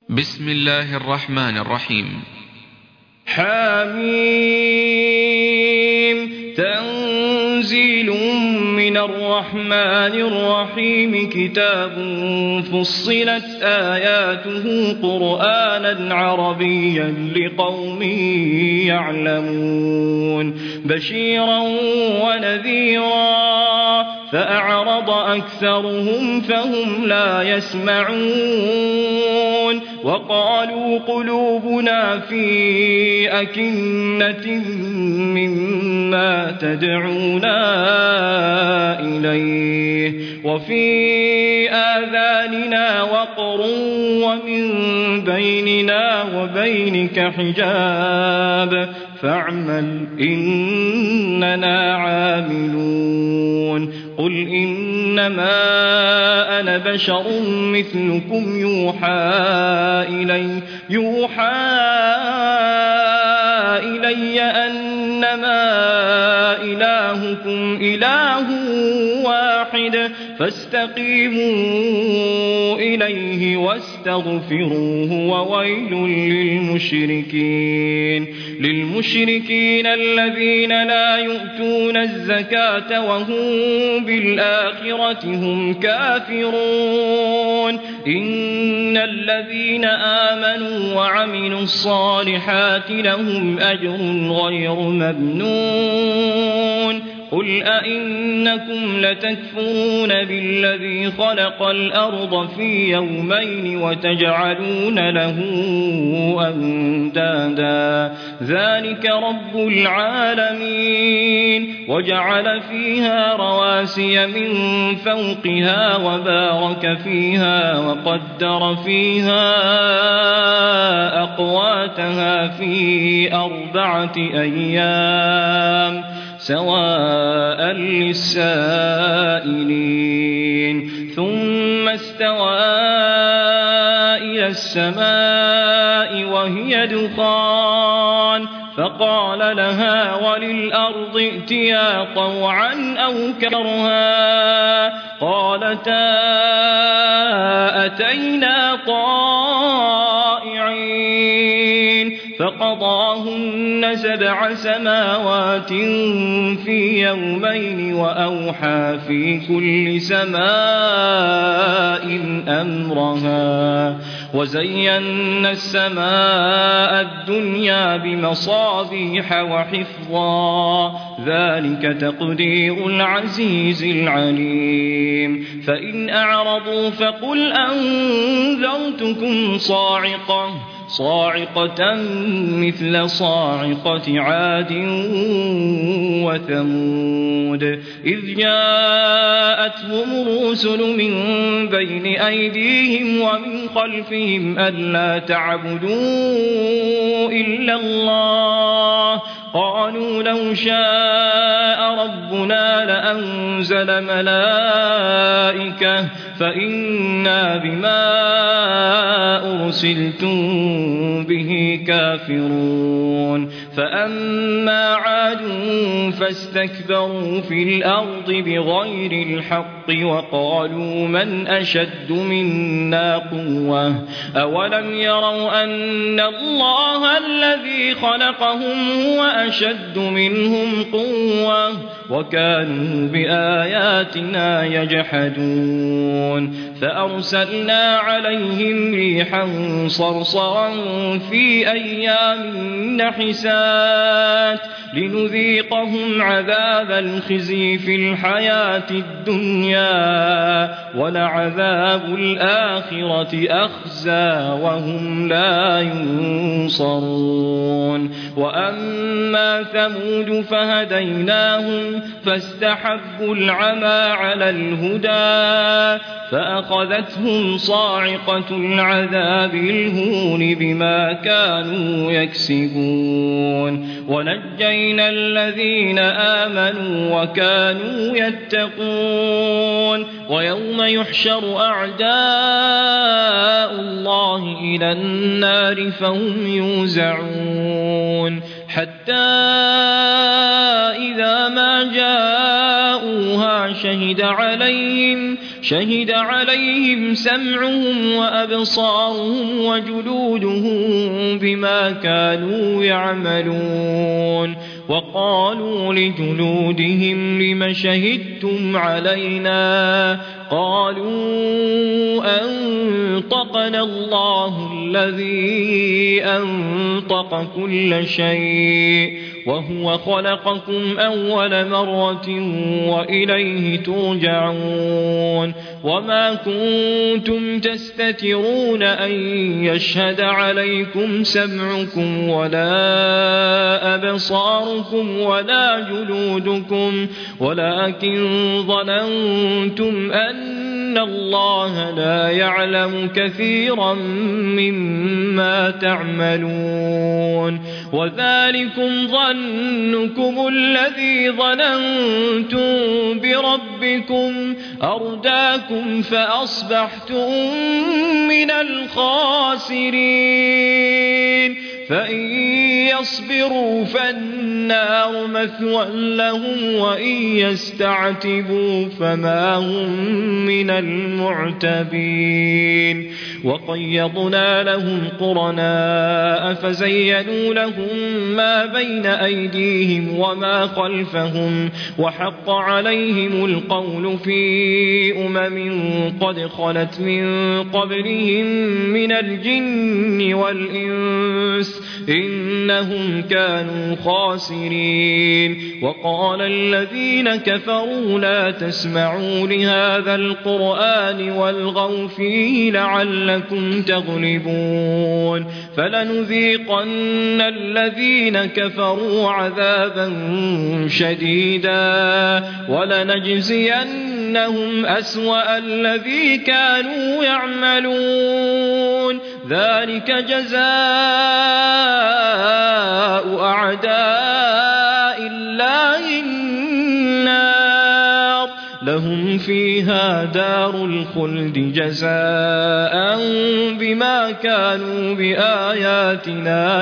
بسم الله الرحمن الرحيم. حميم تنزيل من الرحمن الرحيم كتاب فصلت آياته قرآنا عربيا لقوم يعلمون بشيرا ونذيرا فأعرض أكثرهم فهم لا يسمعون وقالوا قلوبنا في أكنة مما تدعونا إليه وفي آذاننا وقر ومن بيننا وبينك حجاب فاعمل إننا عاملون قل إنما أنا بشر مثلكم يوحى إلي أنما إلهكم إله واحد فاستقيموا إليه واستغفروه وويل للمشركين الذين لا يؤتون الزكاة وهم بالآخرة هم كافرون إن الذين آمنوا وعملوا الصالحات لهم أجر غير ممنون قل أئنكم لتكفرون بالذي خلق الأرض في يومين وتجعلون له أندادا ذلك رب العالمين وجعل فيها رواسي من فوقها وبارك فيها وقدر فيها أقواتها في 4 أيام سواء للسائلين ثم استوى إلى السماء وهي دخان فقال لها وللأرض ائتيا طوعا أو كرها قالتا أتينا طائعين فقضاهن 7 سماوات في يومين وأوحى في كل سماء أمرها وزينا السماء الدنيا بمصابيح وحفظا ذلك تقدير العزيز العليم فإن أعرضوا فقل أنذرتكم صاعقة مثل صاعقة عاد وثمود إذ جاءتهم الرسل من بين أيديهم ومن خلفهم ألا تعبدوا إلا الله قالوا لو شاء ربنا لأنزل ملائكة فإنا بما أرسلتم به كافرون فأما عاد فاستكبروا في الأرض بغير الحق وقالوا من أشد منا قوة أولم يروا أن الله الذي خلقهم هو أشد منهم قوة وكانوا بآياتنا يجحدون فأرسلنا عليهم ريحا صرصرا في أيام نحسات لنذيقهم عذاب الخزي في الحياة الدنيا ولعذاب الآخرة أخزى وهم لا ينصرون وأما ثمود فهديناهم فاستحبوا العمى على الهدى فأخذتهم صاعقة العذاب الهون بما كانوا يكسبون ونجينا الذين آمنوا وكانوا يتقون ويوم يحشر أعداء الله إلى النار فهم يوزعون حتى إذا ما جاءوها شهد عليهم شهد عليهم سمعهم وأبصارهم وجلودهم بما كانوا يعملون وقالوا لجلودهم لم شهدتم علينا قالوا أنطقنا الله الذي أنطق كل شيء وهو خلقكم أول مرة وإليه ترجعون وما كنتم تستترون أن يشهد عليكم سمعكم ولا أبصاركم ولا جلودكم ولكن ظننتم أن الله لا يعلم كثيرا مما تعملون وذلكم ظنكم الذي ظننتم بربكم أرداكم فأصبحتم من الخاسرين فإن يصبروا فالنار مثوى لهم وإن يستعتبوا فما هم من المعتبين وقيضنا لهم قرناء فزينوا لهم ما بين أيديهم وما خلفهم وحق عليهم القول في قد خلت من قبلهم من الجن والإنس إنهم كانوا خاسرين وقال الذين كفروا لا تسمعوا لهذا القرآن والغوا فيه لعلكم تغلبون فلنذيقن الذين كفروا عذابا شديدا ولنجزينهم أسوأ الذي كانوا يعملون ذلك جزاء أعداء الله النار لهم فيها دار الخلد جزاء بما كانوا بآياتنا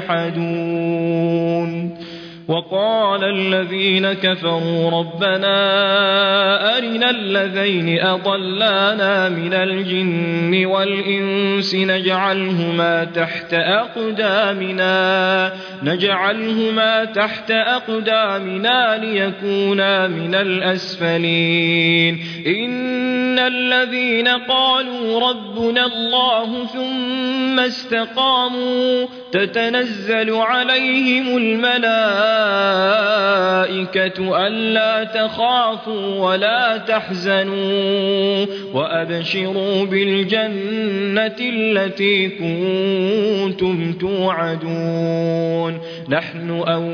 يجحدون وقال الذين كفروا ربنا أرنا الذين أضلانا من الجن والإنس نجعلهما تحت أقدامنا ليكونا من الأسفلين إن الذين قالوا ربنا الله ثم استقاموا تتنزل عليهم الملائكة ألا تخافوا ولا تحزنوا وأبشروا بالجنة التي كنتم توعدون نحن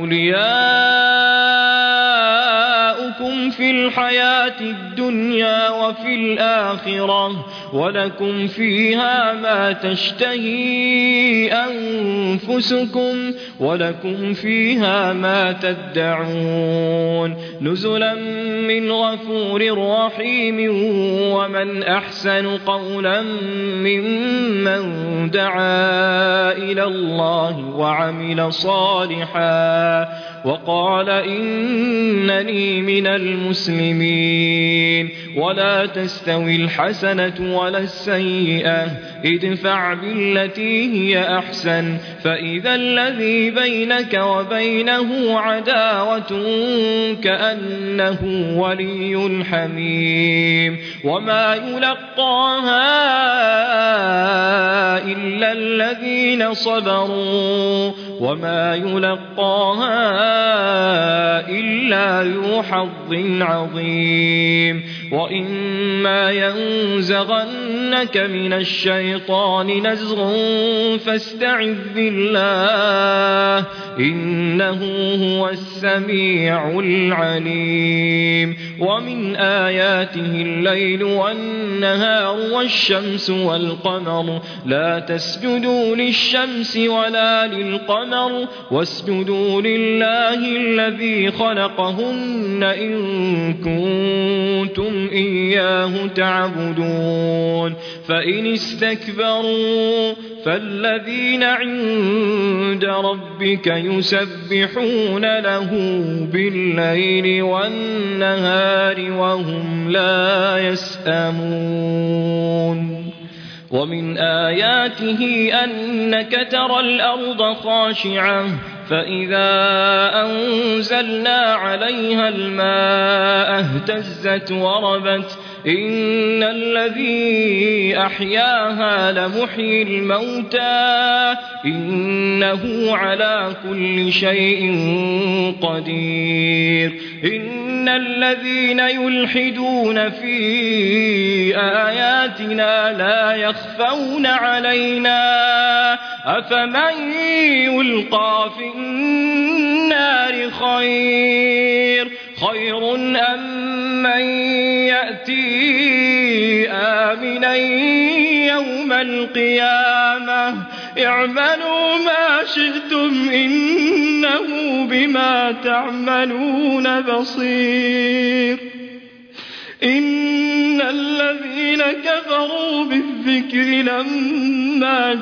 أولياؤكم في الحياة الدنيا وفي الآخرة ولكم فيها ما تشتهي أنفسكم ولكم فيها ما تدعون نزلا من غفور رحيم ومن أحسن قولا ممن دعا إلى الله وعمل صالحا وقال إنني من المسلمين ولا تستوي الحسنة ولا السيئة ادفع بالتي هي أحسن فإذا الذي بينك وبينه عداوة كأنه ولي حميم وما يلقاها إلا الذين صبروا وما يلقاها إلا ذو حظ عظيم وإما ينزغنك من الشيطان نزغ فاستعذ بالله إنه هو السميع العليم ومن آياته الليل والنهار والشمس والقمر لا تسجدوا للشمس ولا للقمر واسجدوا لله الذي خلقهن إن كنتم إياه تعبدون فإن استكبروا فالذين عند ربك يسبحون له بالليل والنهار وهم لا يسأمون ومن آياته أنك ترى الأرض خاشعة فإذا أنزلنا عليها الماء اهتزت وربت إن الذي أحياها لمحيي الموتى إنه على كل شيء قدير إن الذين يلحدون في آياتنا لا يخفون علينا أفمن يلقى في النار خير أم من يأتي آمنا يوم القيامة اعملوا ما شئتم إنه بما تعملون بصير إن الذين كفروا بالذكر لما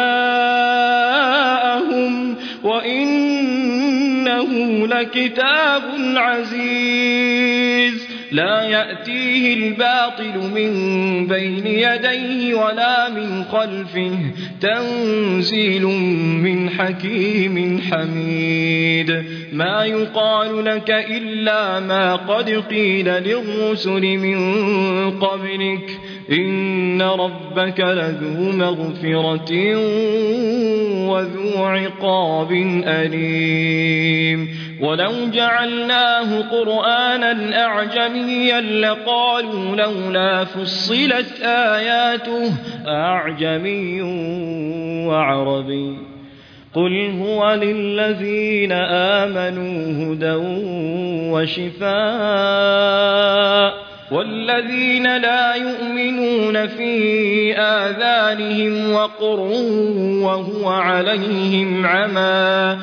جاءهم وإنه لكتاب عزيز لا يأتيه الباطل من بين يديه ولا من خلفه تنزيل من حكيم حميد ما يقال لك إلا ما قد قيل للرسل من قبلك إن ربك لذو مغفرة وذو عقاب أليم ولو جعلناه قرآنا أعجميا لقالوا لولا فصلت آياته أعجمي وعربي قل هو للذين آمنوا هدى وشفاء والذين لا يؤمنون في آذانهم وقر وهو عليهم عمى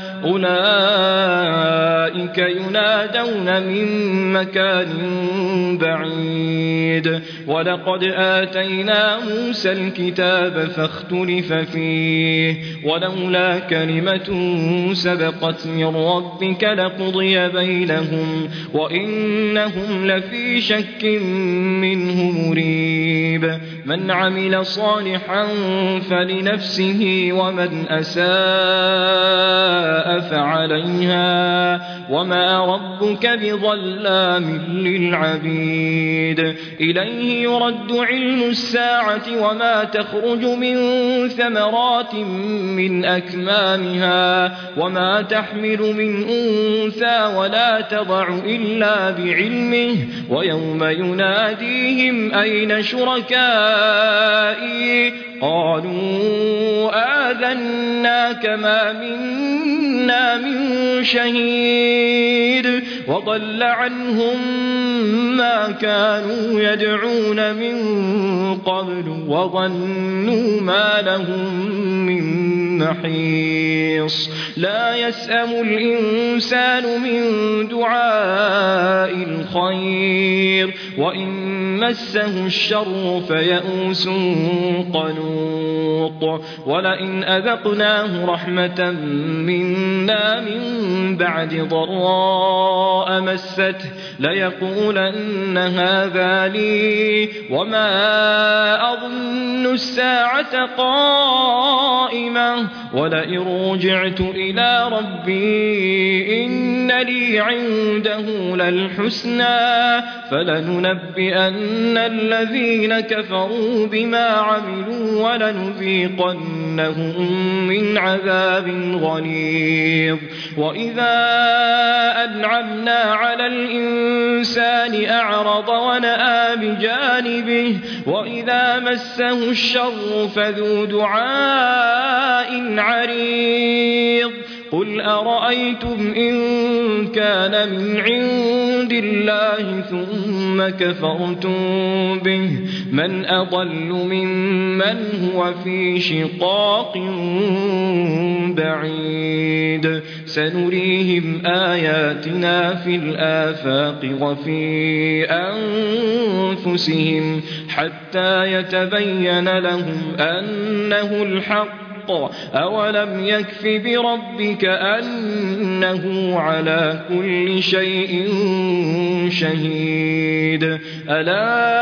أولئك ينادون من مكان بعيد ولقد آتينا موسى الكتاب فاختلف فيه ولولا كلمة سبقت من ربك لقضي بينهم وإنهم لفي شك منه مريب من عمل صالحا فلنفسه ومن أساء فعليها وما ربك بظلام للعبيد إليه يرد علم الساعة وما تخرج من ثمرات من أكمامها وما تحمل من أنثى ولا تضع إلا بعلمه ويوم يناديهم أين شركائي قالوا آذناك ما منا من شهيد وضل عنهم ما كانوا يدعون من قبل وظنوا ما لهم من محيص لا يسأم الإنسان من دعاء الخير وإن مسه الشر فيئوس قنوط ولئن أذقناه رحمة منا من بعد ضراء مسته ليقولن هذا لي وما أظن الساعة قائمة ولئن رجعت إلى ربي إن لي عنده للحسنى فلننبئن الذين كفروا بما عملوا ولنذيقنهم من عذاب غليظ وإذا أنعمنا على الإنسان أعرض ونأى بجانبه وإذا مسه الشر فذو دعاء عريض قل أرأيتم إن كان من عند الله ثم كفرتم به من أضل ممن هو في شقاق بعيد سنريهم آياتنا في الآفاق وفي أنفسهم حتى يتبين لهم أنه الحق أولم يكف بربك أنه على كل شيء شهيد ألا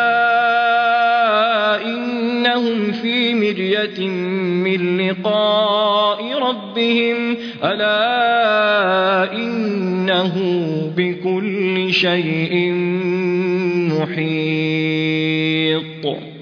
إنهم في مرية من لقاء ربهم ألا إنه بكل شيء محيط